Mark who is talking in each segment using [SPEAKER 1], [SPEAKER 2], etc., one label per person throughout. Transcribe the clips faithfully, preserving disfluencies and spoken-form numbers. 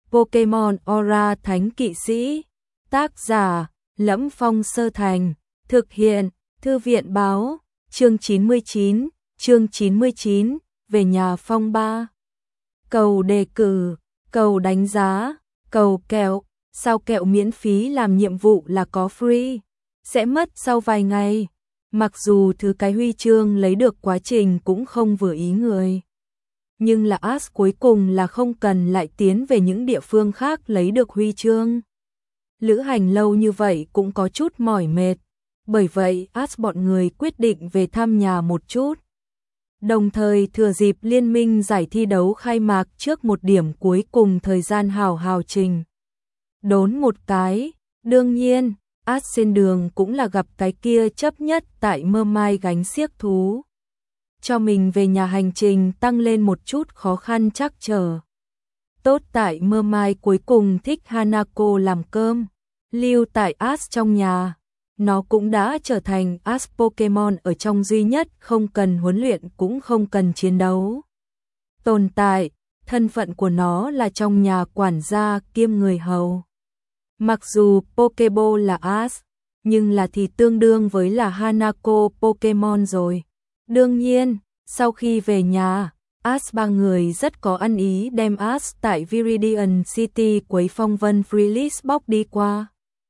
[SPEAKER 1] Pokemon Aura Thánh Kỵ Sĩ. Tác giả: Lẫm Phong Sơ Thành. Thực hiện: Thư viện báo. Chương chín mươi chín. Chương chín mươi chín. Về nhà phong ba. Cầu đề cử, cầu đánh giá, cầu kẹo. Sao kẹo miễn phí làm nhiệm vụ là có free, sẽ mất sau vài ngày. Mặc dù thứ cái huy chương lấy được quá trình cũng không vừa ý người, nhưng là Ash cuối cùng là không cần lại tiến về những địa phương khác lấy được huy chương. Lữ hành lâu như vậy cũng có chút mỏi mệt, bởi vậy Ash bọn người quyết định về thăm nhà một chút. Đồng thời thừa dịp liên minh giải thi đấu khai mạc trước một điểm cuối cùng thời gian hào hào trình đốn một cái. Đương nhiên, Ash trên đường cũng là gặp cái kia chấp nhất tại Mơ Mai gánh xiếc thú, cho mình về nhà hành trình tăng lên một chút khó khăn trắc trở. Tốt tại Mơ Mai cuối cùng thích Hanako làm cơm, lưu tại Ash trong nhà. Nó cũng đã trở thành Ash Pokemon ở trong duy nhất không cần huấn luyện cũng không cần chiến đấu tồn tại. Thân phận của nó là trong nhà quản gia kiêm người hầu. Mặc dù Pokeball là Ash, nhưng là thì tương đương với là Hanako Pokemon rồi. Đương nhiên, sau khi về nhà, Ash ba người rất có ăn ý đem Ash tại Viridian City quấy phong vân Freelist Box đi qua.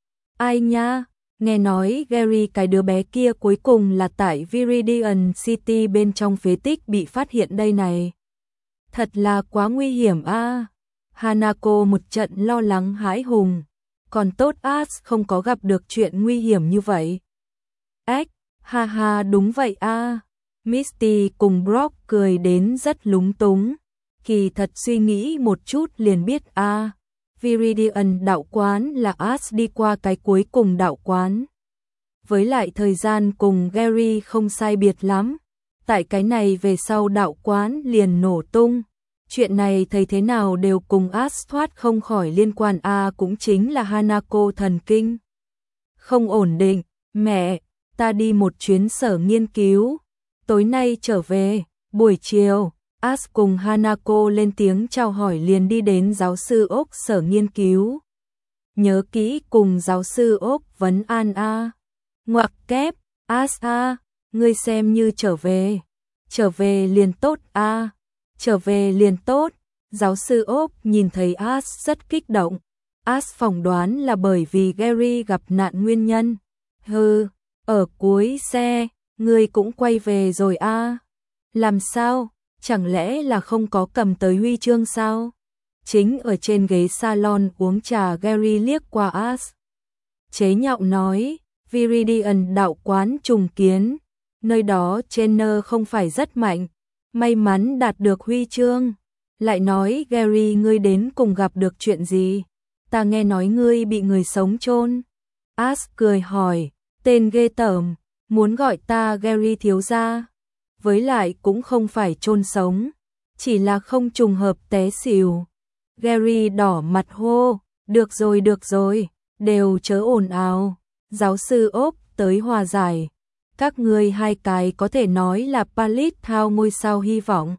[SPEAKER 1] Ai nha, nghe nói Gary cái đứa bé kia cuối cùng là tại Viridian City bên trong phế tích bị phát hiện đây này. Thật là quá nguy hiểm a. À. Hanako một trận lo lắng hãi hùng. Còn tốt Ash không có gặp được chuyện nguy hiểm như vậy. Ếch, ha ha đúng vậy a. À. Misty cùng Brock cười đến rất lúng túng. Kỳ thật suy nghĩ một chút liền biết a. À. Viridian đạo quán là Ash đi qua cái cuối cùng đạo quán. Với lại thời gian cùng Gary không sai biệt lắm. Tại cái này về sau đạo quán liền nổ tung. Chuyện này thấy thế nào đều cùng Ash thoát không khỏi liên quan a. À, cũng chính là Hanako thần kinh không ổn định. Mẹ, ta đi một chuyến sở nghiên cứu, tối nay trở về. Buổi chiều, Ash cùng Hanako lên tiếng chào hỏi liền đi đến giáo sư Ốc sở nghiên cứu. Nhớ kỹ cùng giáo sư Ốc vấn an a. À. Ngoặc kép, Ash a, à, ngươi xem như trở về. Trở về liền tốt a. À. Trở về liền tốt. Giáo sư Ốc nhìn thấy Ash rất kích động. Ash phỏng đoán là bởi vì Gary gặp nạn nguyên nhân. Hừ, ở cuối xe, ngươi cũng quay về rồi a. À. Làm sao? Chẳng lẽ là không có cầm tới huy chương sao? Chính ở trên ghế salon uống trà Gary liếc qua Ash. Chế nhạo nói, Viridian đạo quán trùng kiến. Nơi đó trainer không phải rất mạnh. May mắn đạt được huy chương. Lại nói Gary ngươi đến cùng gặp được chuyện gì? Ta nghe nói ngươi bị người sống chôn. Ash cười hỏi, tên ghê tởm, muốn gọi ta Gary thiếu gia. Với lại cũng không phải chôn sống, chỉ là không trùng hợp té xỉu. Gary đỏ mặt hô, được rồi được rồi, đều chớ ồn ào. Giáo sư Ốc tới hòa giải. Các ngươi hai cái có thể nói là Palit thao ngôi sao hy vọng.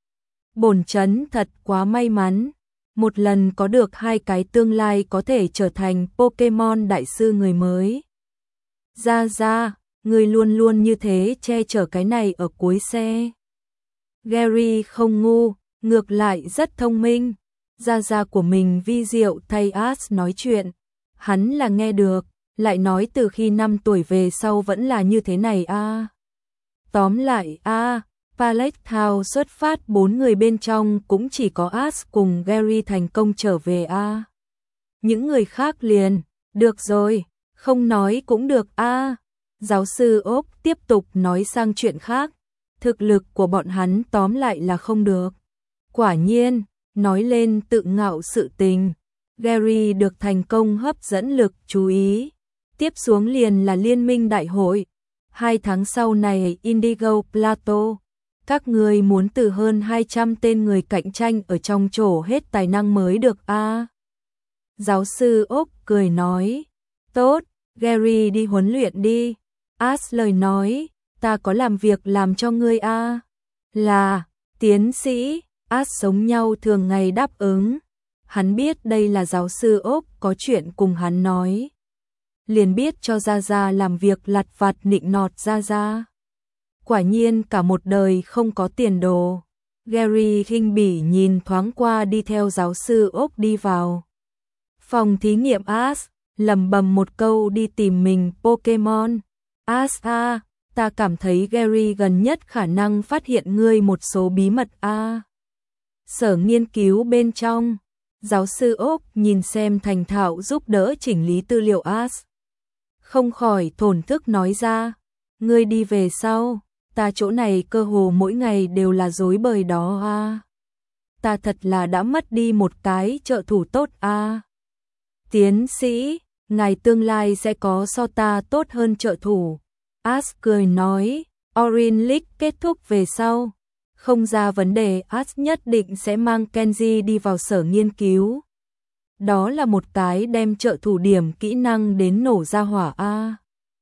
[SPEAKER 1] Bổn chấn thật quá may mắn, một lần có được hai cái tương lai có thể trở thành Pokemon đại sư người mới. Ra ra, người luôn luôn như thế che chở cái này ở cuối xe. Gary không ngu, ngược lại rất thông minh. Gia gia của mình vi diệu thay Ash nói chuyện, hắn là nghe được. Lại nói từ khi năm tuổi về sau vẫn là như thế này a. À. Tóm lại a, à, Palette Town xuất phát bốn người bên trong cũng chỉ có Ash cùng Gary thành công trở về a. À. Những người khác liền, được rồi, không nói cũng được a. À. Giáo sư Ốc tiếp tục nói sang chuyện khác, thực lực của bọn hắn tóm lại là không được. Quả nhiên, nói lên tự ngạo sự tình, Gary được thành công hấp dẫn lực chú ý. Tiếp xuống liền là liên minh đại hội. Hai tháng sau này Indigo Plateau. Các người muốn từ hơn hai trăm tên người cạnh tranh ở trong chỗ hết tài năng mới được a. À. Giáo sư Ốc cười nói. Tốt, Gary đi huấn luyện đi. Ash lời nói, ta có làm việc làm cho ngươi a. À. Là, tiến sĩ, Ash sống nhau thường ngày đáp ứng. hắn biết đây là giáo sư Úc có chuyện cùng hắn nói. Liền biết cho Gia Gia làm việc lặt vặt nịnh nọt Gia Gia. Quả nhiên cả một đời không có tiền đồ. Gary khinh bỉ nhìn thoáng qua đi theo giáo sư Úc đi vào phòng thí nghiệm. Ash lầm bầm một câu đi tìm mình Pokemon. Ash a, ta cảm thấy Gary gần nhất khả năng phát hiện ngươi một số bí mật a. Sở nghiên cứu bên trong, giáo sư Úc nhìn xem thành thạo giúp đỡ chỉnh lý tư liệu Ash. Không khỏi thổn thức nói ra, ngươi đi về sau, ta chỗ này cơ hồ mỗi ngày đều là rối bời đó a. Ta thật là đã mất đi một cái trợ thủ tốt a. Tiến sĩ, ngài tương lai sẽ có so ta tốt hơn trợ thủ. Ash cười nói, Orange League kết thúc về sau. Không ra vấn đề, Ash nhất định sẽ mang Kenji đi vào sở nghiên cứu. Đó là một cái đem trợ thủ điểm kỹ năng đến nổ ra hỏa a.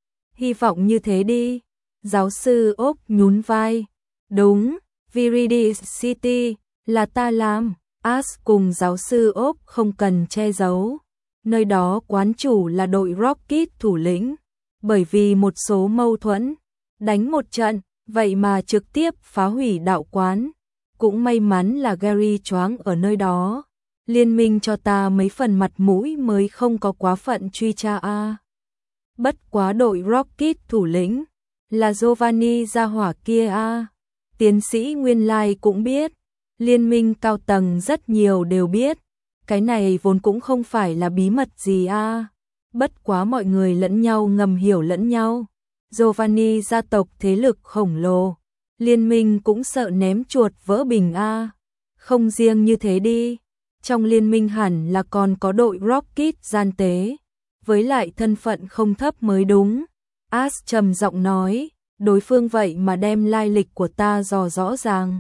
[SPEAKER 1] Hy vọng như thế đi. Giáo sư Úc nhún vai. Đúng, Viridis City, là ta làm. Ash cùng giáo sư Úc không cần che giấu. Nơi đó quán chủ là đội Rocket thủ lĩnh. Bởi vì một số mâu thuẫn, đánh một trận, vậy mà trực tiếp phá hủy đạo quán. Cũng may mắn là Gary choáng ở nơi đó. Liên minh cho ta mấy phần mặt mũi mới không có quá phận truy tra a. Bất quá đội Rocket thủ lĩnh là Giovanni gia hỏa kia a. Tiến sĩ nguyên lai cũng biết, liên minh cao tầng rất nhiều đều biết, cái này vốn cũng không phải là bí mật gì a. Bất quá mọi người lẫn nhau ngầm hiểu lẫn nhau. Giovanni gia tộc thế lực khổng lồ, liên minh cũng sợ ném chuột vỡ bình a. Không riêng như thế đi, trong liên minh hẳn là còn có đội Rocket gian tế, với lại thân phận không thấp mới đúng. Ash trầm giọng nói, đối phương vậy mà đem lai lịch của ta dò rõ ràng.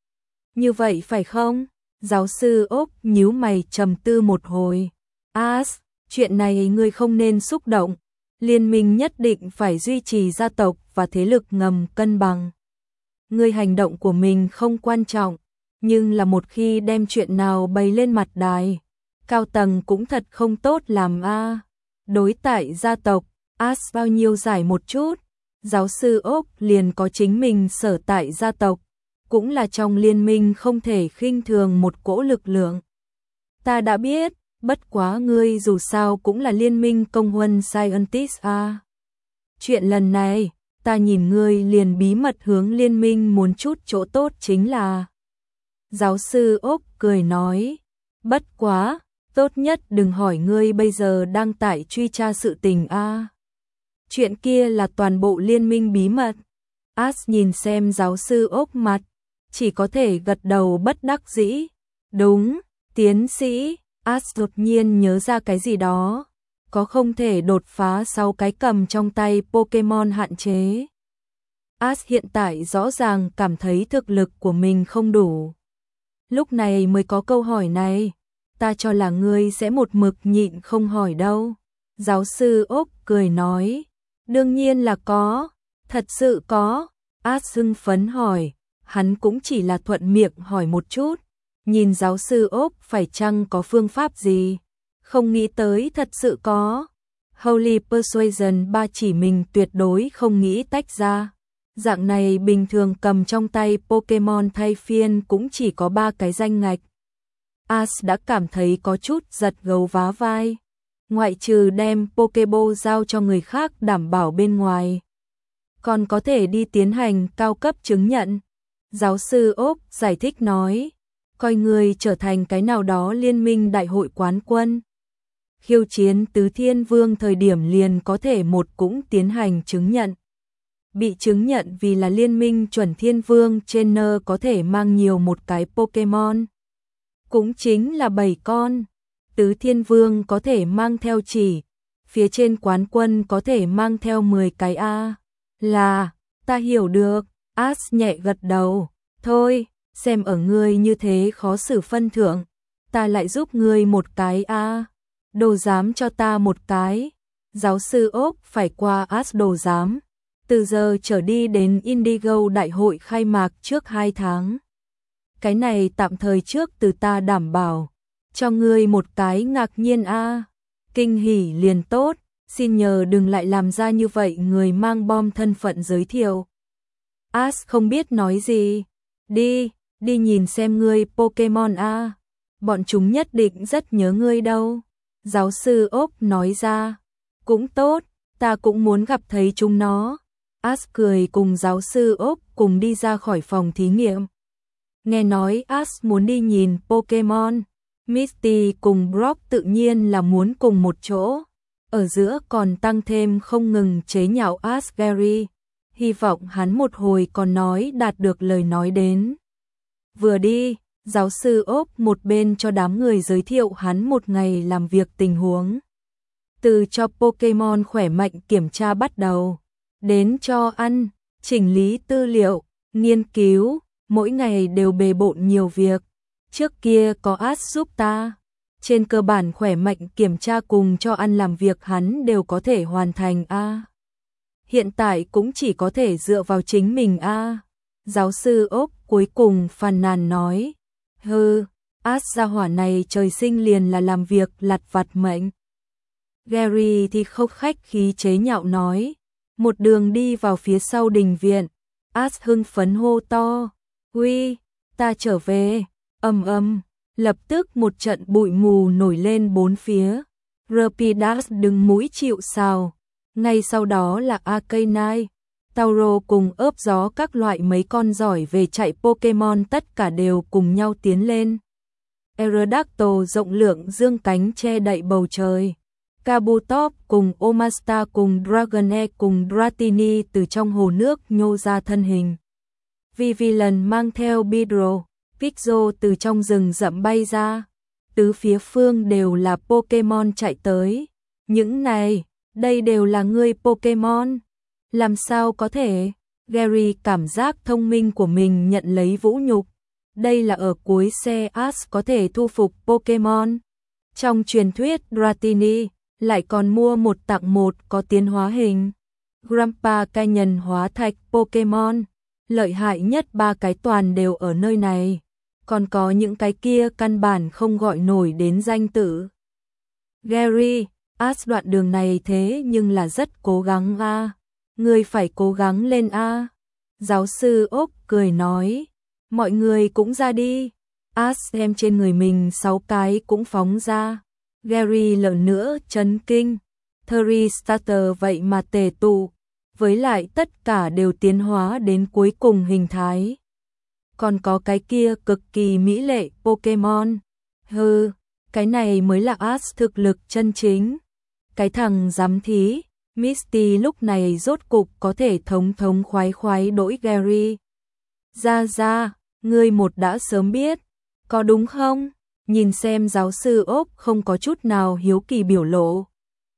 [SPEAKER 1] Như vậy phải không? Giáo sư Úc nhíu mày trầm tư một hồi. Ash, chuyện này ngươi không nên xúc động. Liên minh nhất định phải duy trì gia tộc và thế lực ngầm cân bằng. Ngươi hành động của mình không quan trọng, nhưng là một khi đem chuyện nào bày lên mặt đài, cao tầng cũng thật không tốt làm a. Đối tại gia tộc, Ash bao nhiêu giải một chút, giáo sư Úc liền có chính mình sở tại gia tộc, cũng là trong liên minh không thể khinh thường một cỗ lực lượng. Ta đã biết, bất quá ngươi dù sao cũng là liên minh công huân Scientist a. Chuyện lần này, ta nhìn ngươi liền bí mật hướng liên minh muốn chút chỗ tốt chính là. Giáo sư Úc cười nói, bất quá, tốt nhất đừng hỏi ngươi bây giờ đang tại truy tra sự tình a. Chuyện kia là toàn bộ liên minh bí mật. Ash nhìn xem giáo sư Úc mặt, chỉ có thể gật đầu bất đắc dĩ. Đúng, tiến sĩ, Ash đột nhiên nhớ ra cái gì đó. Có không thể đột phá sau cái cầm trong tay Pokemon hạn chế. Ash hiện tại rõ ràng cảm thấy thực lực của mình không đủ. Lúc này mới có câu hỏi này, ta cho là ngươi sẽ một mực nhịn không hỏi đâu. Giáo sư Úc cười nói, đương nhiên là có, thật sự có. Ash hưng phấn hỏi, hắn cũng chỉ là thuận miệng hỏi một chút, nhìn giáo sư Úc phải chăng có phương pháp gì, không nghĩ tới thật sự có. Holy Persuasion ba chỉ mình tuyệt đối không nghĩ tách ra. Dạng này bình thường cầm trong tay Pokemon thay phiên cũng chỉ có ba cái danh ngạch. Ash đã cảm thấy có chút giật gấu vá vai. Ngoại trừ đem Pokeball giao cho người khác đảm bảo bên ngoài, còn có thể đi tiến hành cao cấp chứng nhận. Giáo sư Úc giải thích nói, coi người trở thành cái nào đó liên minh đại hội quán quân. Khiêu chiến tứ thiên vương thời điểm liền có thể một cũng tiến hành chứng nhận. Bị chứng nhận vì là liên minh chuẩn thiên vương trainer có thể mang nhiều một cái Pokemon. Cũng chính là bảy con. Tứ thiên vương có thể mang theo chỉ. Phía trên quán quân có thể mang theo mười cái A. Là, ta hiểu được. Ash nhẹ gật đầu. Thôi, xem ở ngươi như thế khó xử phân thượng. Ta lại giúp ngươi một cái A. Đồ giám cho ta một cái. Giáo sư Úc phải qua Ash đồ giám. Từ giờ trở đi đến Indigo đại hội khai mạc trước hai tháng. Cái này tạm thời trước từ ta đảm bảo. Cho ngươi một cái ngạc nhiên a. Kinh hỉ liền tốt, xin nhờ đừng lại làm ra như vậy người mang bom thân phận giới thiệu. Ash không biết nói gì. Đi, đi nhìn xem ngươi Pokemon a. Bọn chúng nhất định rất nhớ ngươi đâu. Giáo sư Ốc nói ra. Cũng tốt, ta cũng muốn gặp thấy chúng nó. Ash cười cùng giáo sư Ốc cùng đi ra khỏi phòng thí nghiệm. Nghe nói Ash muốn đi nhìn Pokemon. Misty cùng Brock tự nhiên là muốn cùng một chỗ. Ở giữa còn tăng thêm không ngừng chế nhạo Ash Gary. Hy vọng hắn một hồi còn nói đạt được lời nói đến. Vừa đi, giáo sư Ốc một bên cho đám người giới thiệu hắn một ngày làm việc tình huống. Từ cho Pokemon khỏe mạnh kiểm tra bắt đầu, đến cho ăn, chỉnh lý tư liệu, nghiên cứu, mỗi ngày đều bề bộn nhiều việc. Trước kia có Ash giúp ta, trên cơ bản khỏe mạnh kiểm tra cùng cho ăn làm việc hắn đều có thể hoàn thành a. Hiện tại cũng chỉ có thể dựa vào chính mình a. Giáo sư Ốc cuối cùng phàn nàn nói, hừ, Ash gia hỏa này trời sinh liền là làm việc lặt vặt mệnh. Gary thì không khách khí chế nhạo nói, một đường đi vào phía sau đình viện, Ash hưng phấn hô to, uy, ta trở về, ầm ầm, lập tức một trận bụi mù nổi lên bốn phía, Rapidash đứng mũi chịu sào, ngay sau đó là Arcanine, Tauro cùng ớp gió các loại mấy con giỏi về chạy Pokemon tất cả đều cùng nhau tiến lên. Aerodactyl rộng lượng dương cánh che đậy bầu trời. Kabutops cùng Omastar cùng Dragonair cùng Dratini từ trong hồ nước nhô ra thân hình. Vivillon mang theo Beedrill, Pixel từ trong rừng rậm bay ra. Tứ phía phương đều là Pokemon chạy tới. Những này, đây đều là ngươi Pokemon. Làm sao có thể? Gary cảm giác thông minh của mình nhận lấy vũ nhục. Đây là ở cuối xe Ash có thể thu phục Pokemon. Trong truyền thuyết Dratini lại còn mua một tặng một có tiến hóa hình. Grandpa Canyon hóa thạch Pokemon. Lợi hại nhất ba cái toàn đều ở nơi này. Còn có những cái kia căn bản không gọi nổi đến danh tự. Gary, Ash đoạn đường này thế nhưng là rất cố gắng a. À. Ngươi phải cố gắng lên a. À. Giáo sư Ốc cười nói. Mọi người cũng ra đi. Ash xem trên người mình sáu cái cũng phóng ra. Gary lần nữa chấn kinh. Three starter vậy mà tề tụ. Với lại tất cả đều tiến hóa đến cuối cùng hình thái. Còn có cái kia cực kỳ mỹ lệ Pokemon. Hừ, cái này mới là Ash thực lực chân chính. Cái thằng giám thí, Misty lúc này rốt cục có thể thống thống khoái khoái đỗi Gary. Ra ra, ngươi một đã sớm biết, có đúng không? Nhìn xem giáo sư Ốc không có chút nào hiếu kỳ biểu lộ.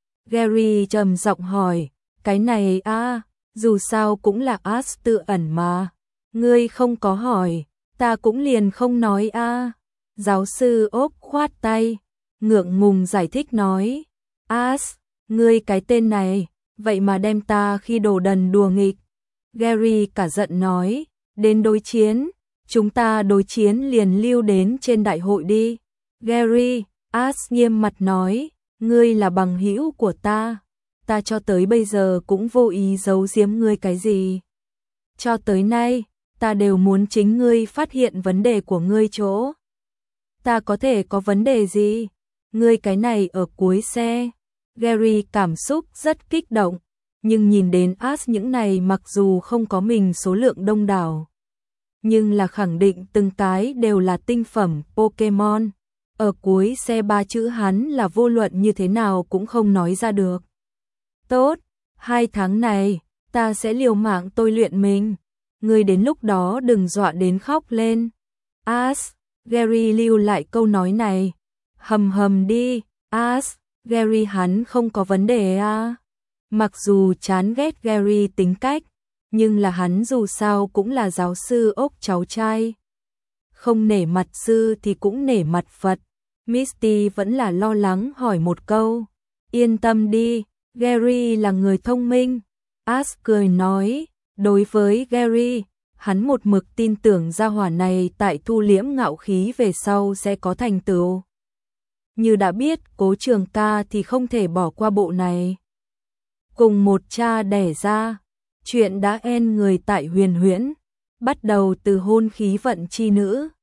[SPEAKER 1] Gary trầm giọng hỏi, cái này a, à, dù sao cũng là Ash tự ẩn mà. Ngươi không có hỏi, ta cũng liền không nói a. À. Giáo sư Ốc khoát tay, ngượng ngùng giải thích nói, Ash, ngươi cái tên này, vậy mà đem ta khi đồ đần đùa nghịch. Gary cả giận nói, đến đối chiến, chúng ta đối chiến liền lưu đến trên đại hội đi. Gary, Ash nghiêm mặt nói, ngươi là bằng hữu của ta, ta cho tới bây giờ cũng vô ý giấu giếm ngươi cái gì. Cho tới nay, ta đều muốn chính ngươi phát hiện vấn đề của ngươi chỗ. Ta có thể có vấn đề gì? Ngươi cái này ở cuối xe. Gary cảm xúc rất kích động, nhưng nhìn đến Ash những này mặc dù không có mình số lượng đông đảo, nhưng là khẳng định từng cái đều là tinh phẩm Pokemon. Ở cuối xe ba chữ hắn là vô luận như thế nào cũng không nói ra được. Tốt, hai tháng này, ta sẽ liều mạng tôi luyện mình. Ngươi đến lúc đó đừng dọa đến khóc lên. Ash, Gary lưu lại câu nói này. Hầm hầm đi, Ash, Gary hắn không có vấn đề à. Mặc dù chán ghét Gary tính cách, nhưng là hắn dù sao cũng là giáo sư Ốc cháu trai. Không nể mặt sư thì cũng nể mặt Phật. Misty vẫn là lo lắng hỏi một câu. Yên tâm đi, Gary là người thông minh. Ash cười nói, đối với Gary, hắn một mực tin tưởng gia hỏa này tại thu liễm ngạo khí về sau sẽ có thành tựu. như đã biết Cố Trường Ca thì không thể bỏ qua bộ này. Cùng một cha đẻ ra, chuyện đã en người tại Huyền Huyễn, bắt đầu từ hôn khí vận chi nữ,